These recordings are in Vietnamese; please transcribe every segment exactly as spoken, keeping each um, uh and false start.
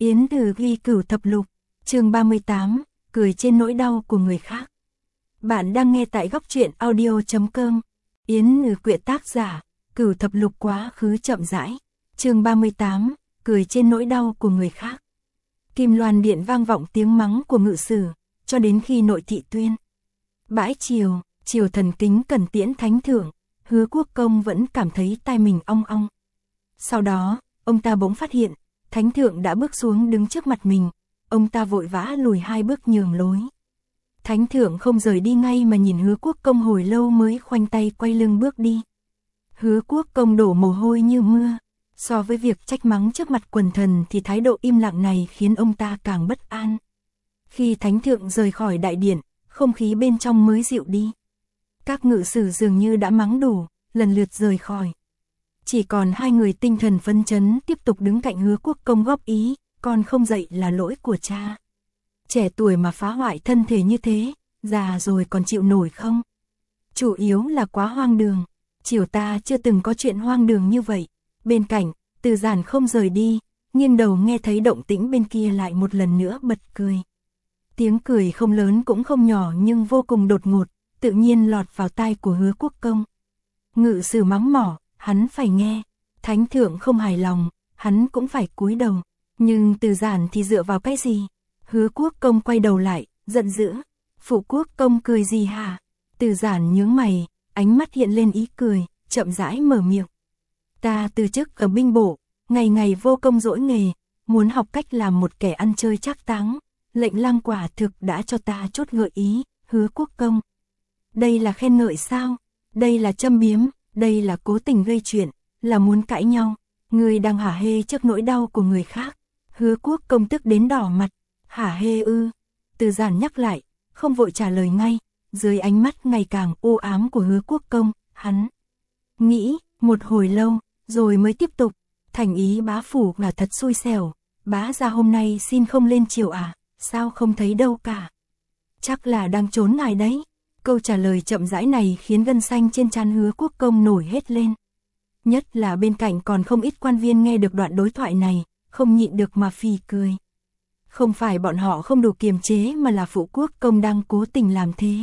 Yến Từ ghi cửu thập lục, chương ba mươi tám, cười trên nỗi đau của người khác. Bạn đang nghe tại góc truyện audio chấm com. Yến Từ quyện tác giả, cửu thập lục quá khứ chậm rãi. Chương ba mươi tám, cười trên nỗi đau của người khác. Kim Loan điện vang vọng tiếng mắng của ngự sử, cho đến khi nội thị tuyên. Bãi chiều, triều thần kính cần tiễn thánh thượng, Hứa Quốc Công vẫn cảm thấy tai mình ong ong. Sau đó, ông ta bỗng phát hiện, thánh thượng đã bước xuống đứng trước mặt mình, ông ta vội vã lùi hai bước nhường lối. Thánh thượng không rời đi ngay mà nhìn Hứa Quốc Công hồi lâu mới khoanh tay quay lưng bước đi. Hứa Quốc Công đổ mồ hôi như mưa, so với việc trách mắng trước mặt quần thần thì thái độ im lặng này khiến ông ta càng bất an. Khi thánh thượng rời khỏi đại điện, không khí bên trong mới dịu đi. Các ngự sử dường như đã mắng đủ, lần lượt rời khỏi. Chỉ còn hai người tinh thần phấn chấn tiếp tục đứng cạnh Hứa Quốc Công góp ý, con không dậy là lỗi của cha. Trẻ tuổi mà phá hoại thân thể như thế, già rồi còn chịu nổi không? Chủ yếu là quá hoang đường, triều ta chưa từng có chuyện hoang đường như vậy. Bên cạnh, Từ Giản không rời đi, nghiêng đầu nghe thấy động tĩnh bên kia lại một lần nữa bật cười. Tiếng cười không lớn cũng không nhỏ nhưng vô cùng đột ngột, tự nhiên lọt vào tai của Hứa Quốc Công. Ngự sử mắng mỏ, hắn phải nghe, thánh thượng không hài lòng, hắn cũng phải cúi đầu. Nhưng Từ Giản thì dựa vào cái gì? Hứa Quốc Công quay đầu lại, giận dữ. Phụ Quốc Công cười gì hả? Từ Giản nhướng mày, ánh mắt hiện lên ý cười, chậm rãi mở miệng. Ta từ chức ở binh bộ, ngày ngày vô công dỗi nghề, muốn học cách làm một kẻ ăn chơi trác táng. Lệnh Lăng quả thực đã cho ta chút gợi ý, Hứa Quốc Công. Đây là khen ngợi sao? Đây là châm biếm, đây là cố tình gây chuyện, là muốn cãi nhau. Người đang hả hê trước nỗi đau của người khác. Hứa Quốc Công tức đến đỏ mặt. Hả hê ư? Từ Giản nhắc lại, không vội trả lời ngay. Dưới ánh mắt ngày càng u ám của Hứa Quốc Công, hắn nghĩ một hồi lâu, rồi mới tiếp tục. Thành ý bá phủ là thật xui xẻo. Bá gia hôm nay xin không lên triều à? Sao không thấy đâu cả? Chắc là đang trốn ngài đấy. Câu trả lời chậm rãi này khiến gân xanh trên trán Hứa Quốc Công nổi hết lên. Nhất là bên cạnh còn không ít quan viên nghe được đoạn đối thoại này, không nhịn được mà phì cười. Không phải bọn họ không đủ kiềm chế mà là Phụ Quốc Công đang cố tình làm thế.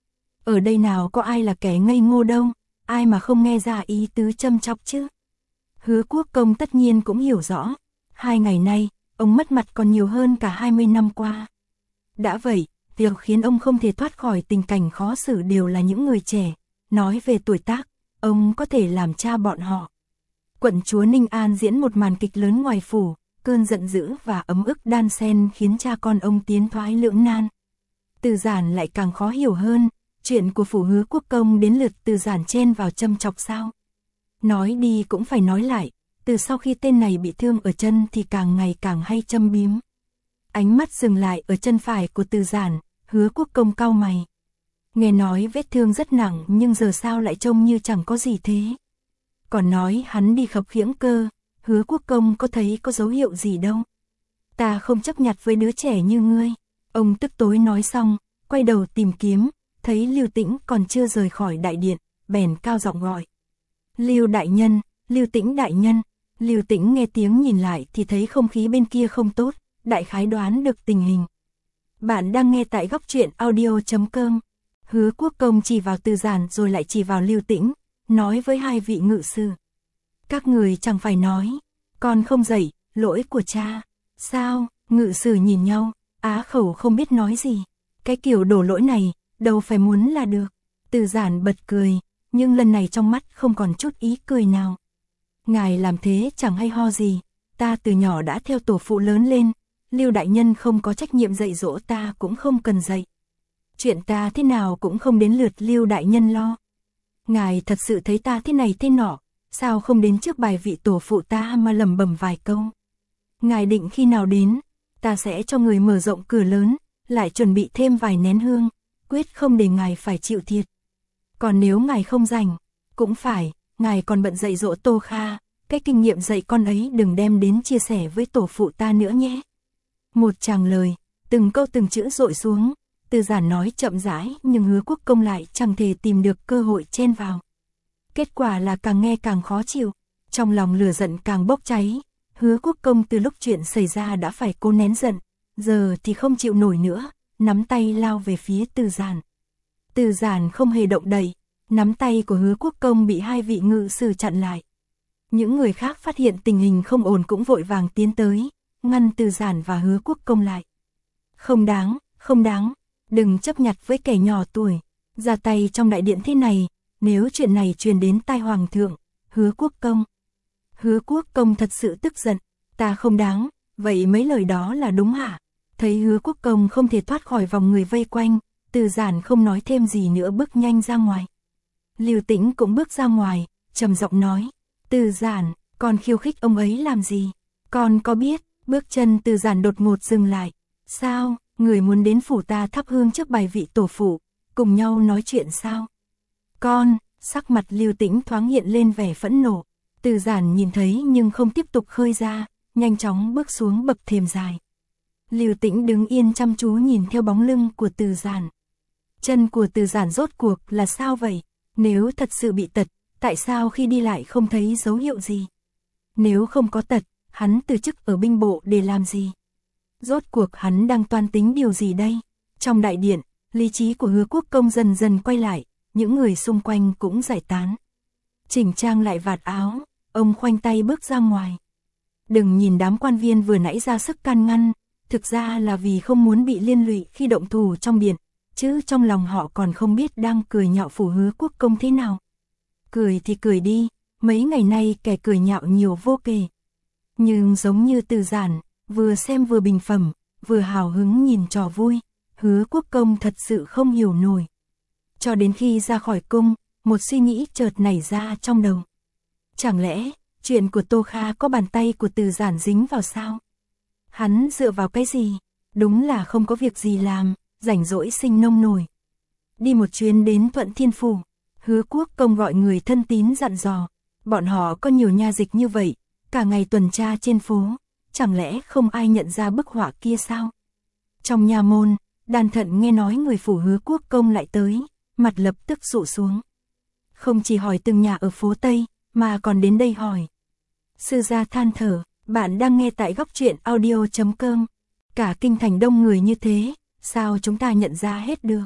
Ở đây nào có ai là kẻ ngây ngô đâu, ai mà không nghe ra ý tứ châm chọc chứ. Hứa Quốc Công tất nhiên cũng hiểu rõ, hai ngày nay, ông mất mặt còn nhiều hơn cả hai mươi năm qua. Đã vậy, việc khiến ông không thể thoát khỏi tình cảnh khó xử đều là những người trẻ. Nói về tuổi tác, ông có thể làm cha bọn họ. Quận chúa Ninh An diễn một màn kịch lớn ngoài phủ, cơn giận dữ và ấm ức đan xen khiến cha con ông tiến thoái lưỡng nan. Từ Giản lại càng khó hiểu hơn, chuyện của phủ Hứa Quốc Công đến lượt Từ Giản chen vào châm chọc sao. Nói đi cũng phải nói lại, từ sau khi tên này bị thương ở chân thì càng ngày càng hay châm biếm. Ánh mắt dừng lại ở chân phải của Từ Giản, Hứa Quốc Công cau mày. Nghe nói vết thương rất nặng nhưng giờ sao lại trông như chẳng có gì thế. Còn nói hắn đi khập khiễng cơ, Hứa Quốc Công có thấy có dấu hiệu gì đâu. Ta không chấp nhặt với đứa trẻ như ngươi. Ông tức tối nói xong, quay đầu tìm kiếm, thấy Lưu Tĩnh còn chưa rời khỏi đại điện, bèn cao giọng gọi. Lưu đại nhân, Lưu Tĩnh đại nhân. Lưu Tĩnh nghe tiếng nhìn lại thì thấy không khí bên kia không tốt, đại khái đoán được tình hình. Bạn đang nghe tại góc truyện audio chấm com. Hứa Quốc Công chỉ vào Từ Giản rồi lại chỉ vào Lưu Tĩnh, nói với hai vị ngự sử. Các người chẳng phải nói, con không dậy, lỗi của cha. Sao? Ngự sử nhìn nhau, á khẩu không biết nói gì. Cái kiểu đổ lỗi này, đâu phải muốn là được. Từ Giản bật cười, nhưng lần này trong mắt không còn chút ý cười nào. Ngài làm thế chẳng hay ho gì, ta từ nhỏ đã theo tổ phụ lớn lên, Lưu đại nhân không có trách nhiệm dạy dỗ ta cũng không cần dạy. Chuyện ta thế nào cũng không đến lượt Lưu đại nhân lo. Ngài thật sự thấy ta thế này thế nọ, sao không đến trước bài vị tổ phụ ta mà lẩm bẩm vài câu. Ngài định khi nào đến, ta sẽ cho người mở rộng cửa lớn, lại chuẩn bị thêm vài nén hương, quyết không để ngài phải chịu thiệt. Còn nếu ngài không rảnh, cũng phải, ngài còn bận dạy dỗ Tô Kha, cái kinh nghiệm dạy con ấy đừng đem đến chia sẻ với tổ phụ ta nữa nhé. Một tràng lời, từng câu từng chữ dội xuống, Từ Giản nói chậm rãi nhưng Hứa Quốc Công lại chẳng thể tìm được cơ hội chen vào. Kết quả là càng nghe càng khó chịu, trong lòng lửa giận càng bốc cháy, Hứa Quốc Công từ lúc chuyện xảy ra đã phải cố nén giận, giờ thì không chịu nổi nữa, nắm tay lao về phía Từ Giản. Từ Giản không hề động đậy, nắm tay của Hứa Quốc Công bị hai vị ngự sử chặn lại. Những người khác phát hiện tình hình không ổn cũng vội vàng tiến tới, ngăn Từ Giản và Hứa Quốc Công lại. Không đáng, không đáng, đừng chấp nhặt với kẻ nhỏ tuổi, ra tay trong đại điện thế này, nếu chuyện này truyền đến tai hoàng thượng, Hứa Quốc Công. Hứa Quốc Công thật sự tức giận, ta không đáng, vậy mấy lời đó là đúng hả? Thấy Hứa Quốc Công không thể thoát khỏi vòng người vây quanh, Từ Giản không nói thêm gì nữa bước nhanh ra ngoài. Lưu Tĩnh cũng bước ra ngoài, trầm giọng nói, Từ Giản, con khiêu khích ông ấy làm gì? Con có biết? Bước chân Từ Giản đột ngột dừng lại. Sao, người muốn đến phủ ta thắp hương trước bài vị tổ phụ, cùng nhau nói chuyện sao? Con, sắc mặt Lưu Tĩnh thoáng hiện lên vẻ phẫn nộ. Từ Giản nhìn thấy nhưng không tiếp tục khơi ra, nhanh chóng bước xuống bậc thềm dài. Lưu Tĩnh đứng yên chăm chú nhìn theo bóng lưng của Từ Giản. Chân của Từ Giản rốt cuộc là sao vậy? Nếu thật sự bị tật, tại sao khi đi lại không thấy dấu hiệu gì? Nếu không có tật, hắn từ chức ở binh bộ để làm gì? Rốt cuộc hắn đang toan tính điều gì đây? Trong đại điện, lý trí của Hứa Quốc Công dần dần quay lại, những người xung quanh cũng giải tán. Chỉnh trang lại vạt áo, ông khoanh tay bước ra ngoài. Đừng nhìn đám quan viên vừa nãy ra sức can ngăn, thực ra là vì không muốn bị liên lụy khi động thủ trong điện, chứ trong lòng họ còn không biết đang cười nhạo phủ Hứa Quốc Công thế nào. Cười thì cười đi, mấy ngày nay kẻ cười nhạo nhiều vô kể. Nhưng giống như Từ Giản, vừa xem vừa bình phẩm, vừa hào hứng nhìn trò vui, Hứa Quốc Công thật sự không hiểu nổi. Cho đến khi ra khỏi cung, một suy nghĩ chợt nảy ra trong đầu. Chẳng lẽ, chuyện của Tô Kha có bàn tay của Từ Giản dính vào sao? Hắn dựa vào cái gì? Đúng là không có việc gì làm, rảnh rỗi sinh nông nổi. Đi một chuyến đến Thuận Thiên Phủ, Hứa Quốc Công gọi người thân tín dặn dò, bọn họ có nhiều nha dịch như vậy, cả ngày tuần tra trên phố, chẳng lẽ không ai nhận ra bức họa kia sao? Trong nhà môn, Đan Thận nghe nói người phủ Hứa Quốc Công lại tới, mặt lập tức sụ xuống. Không chỉ hỏi từng nhà ở phố Tây, mà còn đến đây hỏi. Sư gia than thở, bạn đang nghe tại góc truyện audio chấm com. Cả kinh thành đông người như thế, sao chúng ta nhận ra hết được?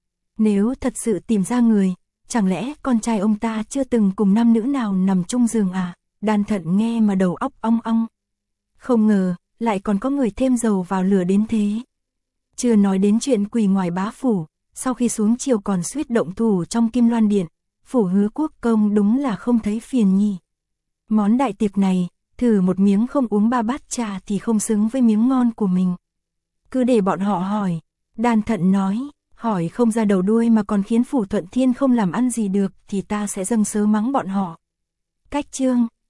Nếu thật sự tìm ra người, chẳng lẽ con trai ông ta chưa từng cùng nam nữ nào nằm chung giường à? Đan Thận nghe mà đầu óc ong ong. Không ngờ, lại còn có người thêm dầu vào lửa đến thế. Chưa nói đến chuyện quỳ ngoài bá phủ, sau khi xuống chiều còn suýt động thủ trong Kim Loan Điện, phủ Hứa Quốc Công đúng là không thấy phiền nhỉ. Món đại tiệc này, thử một miếng không uống ba bát trà thì không xứng với miếng ngon của mình. Cứ để bọn họ hỏi, Đan Thận nói, hỏi không ra đầu đuôi mà còn khiến phủ Thuận Thiên không làm ăn gì được thì ta sẽ dâng sớ mắng bọn họ. Cách chương,